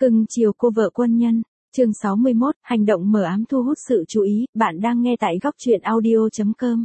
Cưng chiều cô vợ quân nhân. Chương 61, hành động mờ ám thu hút sự chú ý, bạn đang nghe tại góc truyện audio.com.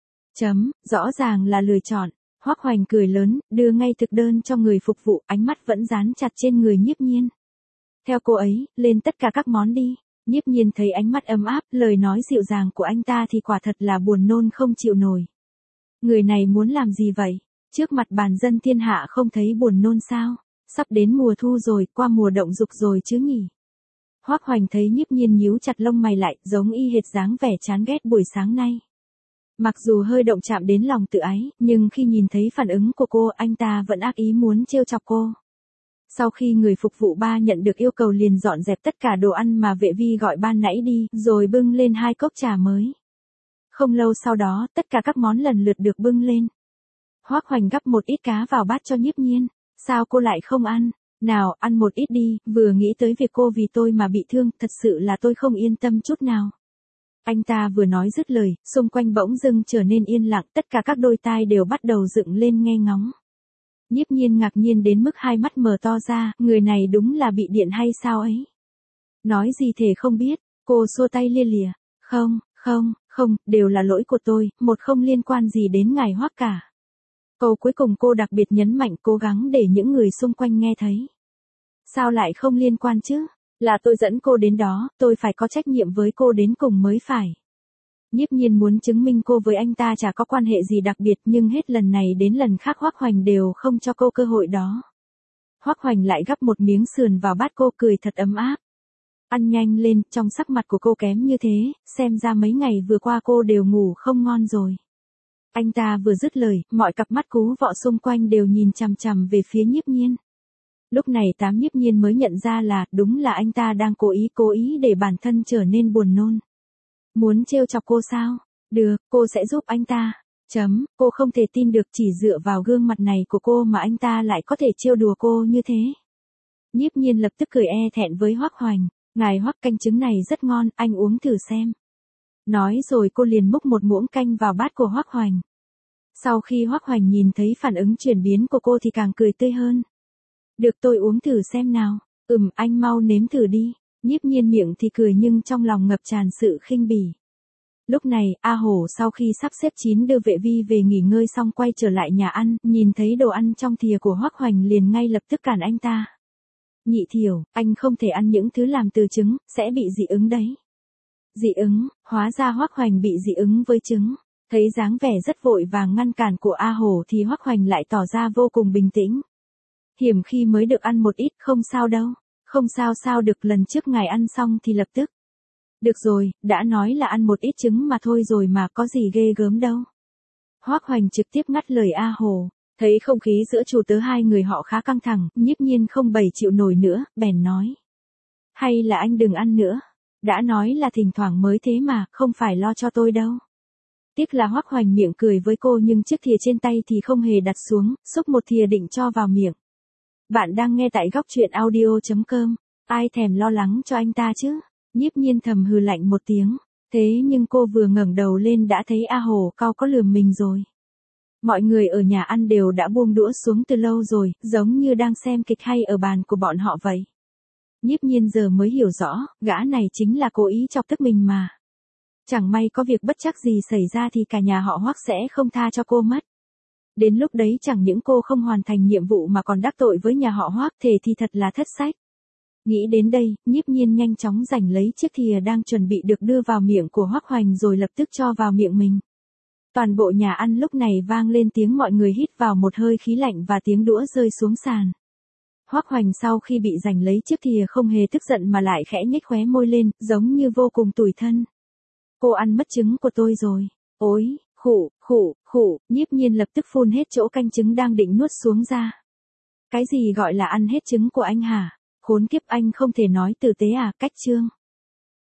Rõ ràng là lựa chọn. Hoắc Hoành cười lớn, đưa ngay thực đơn cho người phục vụ, ánh mắt vẫn dán chặt trên người Nhiếp Nhiên. Theo cô ấy, lên tất cả các món đi. Nhiếp Nhiên thấy ánh mắt ấm áp, lời nói dịu dàng của anh ta thì quả thật là buồn nôn không chịu nổi. Người này muốn làm gì vậy? Trước mặt bàn dân thiên hạ không thấy buồn nôn sao? Sắp đến mùa thu rồi, qua mùa động dục rồi chứ nhỉ? Hoắc Hoành thấy Nhiếp Nhiên nhíu chặt lông mày lại, giống y hệt dáng vẻ chán ghét buổi sáng nay. Mặc dù hơi động chạm đến lòng tự ái, nhưng khi nhìn thấy phản ứng của cô, anh ta vẫn ác ý muốn trêu chọc cô. Sau khi người phục vụ ba nhận được yêu cầu liền dọn dẹp tất cả đồ ăn mà vệ vi gọi ban nãy đi, rồi bưng lên 2 cốc trà mới. Không lâu sau đó, tất cả các món lần lượt được bưng lên. Hoắc Hoành gắp một ít cá vào bát cho Nhiếp Nhiên. Sao cô lại không ăn? Nào, ăn một ít đi, vừa nghĩ tới việc cô vì tôi mà bị thương, thật sự là tôi không yên tâm chút nào. Anh ta vừa nói dứt lời, xung quanh bỗng dưng trở nên yên lặng, tất cả các đôi tai đều bắt đầu dựng lên nghe ngóng. Nhiếp Nhiên ngạc nhiên đến mức hai mắt mở to ra, người này đúng là bị điện hay sao ấy? Nói gì thể không biết, cô xua tay lia lịa. Không, đều là lỗi của tôi, một không liên quan gì đến ngài Hoắc cả. Câu cuối cùng cô đặc biệt nhấn mạnh, cố gắng để những người xung quanh nghe thấy. Sao lại không liên quan chứ? Là tôi dẫn cô đến đó, tôi phải có trách nhiệm với cô đến cùng mới phải. Nhiếp Nhiên muốn chứng minh cô với anh ta chả có quan hệ gì đặc biệt, nhưng hết lần này đến lần khác Hoắc Hoành đều không cho cô cơ hội đó. Hoắc Hoành lại gắp một miếng sườn vào bát cô, cười thật ấm áp. Ăn nhanh lên, trong sắc mặt của cô kém như thế, xem ra mấy ngày vừa qua cô đều ngủ không ngon rồi. Anh ta vừa dứt lời, mọi cặp mắt cú vọ xung quanh đều nhìn chằm chằm về phía Nhiếp Nhiên. Lúc này Nhiếp Nhiên mới nhận ra là, đúng là anh ta đang cố ý để bản thân trở nên buồn nôn. Muốn trêu chọc cô sao? Được, cô sẽ giúp anh ta. Cô không thể tin được chỉ dựa vào gương mặt này của cô mà anh ta lại có thể trêu đùa cô như thế. Nhiếp Nhiên lập tức cười thẹn với Hoắc Hoành. Ngài Hoắc, canh trứng này rất ngon, anh uống thử xem. Nói rồi cô liền múc một muỗng canh vào bát của Hoắc Hoành. Sau khi Hoắc Hoành nhìn thấy phản ứng chuyển biến của cô thì càng cười tươi hơn. Được, tôi uống thử xem nào. Anh mau nếm thử đi. Nhiếp Nhiên miệng thì cười nhưng trong lòng ngập tràn sự khinh bỉ. Lúc này, A Hổ sau khi sắp xếp chín đưa vệ vi về nghỉ ngơi xong quay trở lại nhà ăn, nhìn thấy đồ ăn trong thìa của Hoắc Hoành liền ngay lập tức cản anh ta. Nhị Thiểu, anh không thể ăn những thứ làm từ trứng, sẽ bị dị ứng đấy. Dị ứng, hóa ra Hoắc Hoành bị dị ứng với trứng. Thấy dáng vẻ rất vội vàng ngăn cản của A Hổ thì Hoắc Hoành lại tỏ ra vô cùng bình tĩnh. Hiểm khi mới được ăn một ít, không sao đâu. Không sao được, lần trước ngài ăn xong thì lập tức. Được rồi, đã nói là ăn một ít trứng mà thôi rồi mà, có gì ghê gớm đâu. Hoắc Hoành trực tiếp ngắt lời A Hổ. Thấy không khí giữa chủ tớ hai người họ khá căng thẳng, Nhiếp Nhiên không bày chịu nổi nữa, bèn nói. Hay là anh đừng ăn nữa. Đã nói là thỉnh thoảng mới thế mà, không phải lo cho tôi đâu. Tiếc là Hoắc Hoành miệng cười với cô nhưng chiếc thìa trên tay thì không hề đặt xuống, xúc một thìa định cho vào miệng. Bạn đang nghe tại góc truyện audio.com. Ai thèm lo lắng cho anh ta chứ? Nhiếp Nhiên thầm hừ lạnh một tiếng. Thế nhưng cô vừa ngẩng đầu lên đã thấy A Hổ cao có lườm mình rồi. Mọi người ở nhà ăn đều đã buông đũa xuống từ lâu rồi, giống như đang xem kịch hay ở bàn của bọn họ vậy. Nhiếp Nhiên giờ mới hiểu rõ, gã này chính là cố ý chọc tức mình mà. Chẳng may có việc bất trắc gì xảy ra thì cả nhà họ Hoắc sẽ không tha cho cô mất. Đến lúc đấy chẳng những cô không hoàn thành nhiệm vụ mà còn đắc tội với nhà họ Hoắc, thì thật là thất sách. Nghĩ đến đây, Nhiếp Nhiên nhanh chóng giành lấy chiếc thìa đang chuẩn bị được đưa vào miệng của Hoắc Hoành rồi lập tức cho vào miệng mình. Toàn bộ nhà ăn lúc này vang lên tiếng mọi người hít vào một hơi khí lạnh và tiếng đũa rơi xuống sàn. Hoắc Hoành sau khi bị giành lấy chiếc thìa không hề tức giận mà lại khẽ nhếch khóe môi lên, giống như vô cùng tủi thân. Cô ăn mất trứng của tôi rồi. Ôi, khụ, Nhiếp Nhiên lập tức phun hết chỗ canh trứng đang định nuốt xuống ra. Cái gì gọi là ăn hết trứng của anh hả? Khốn kiếp, anh không thể nói tử tế à, cách chương.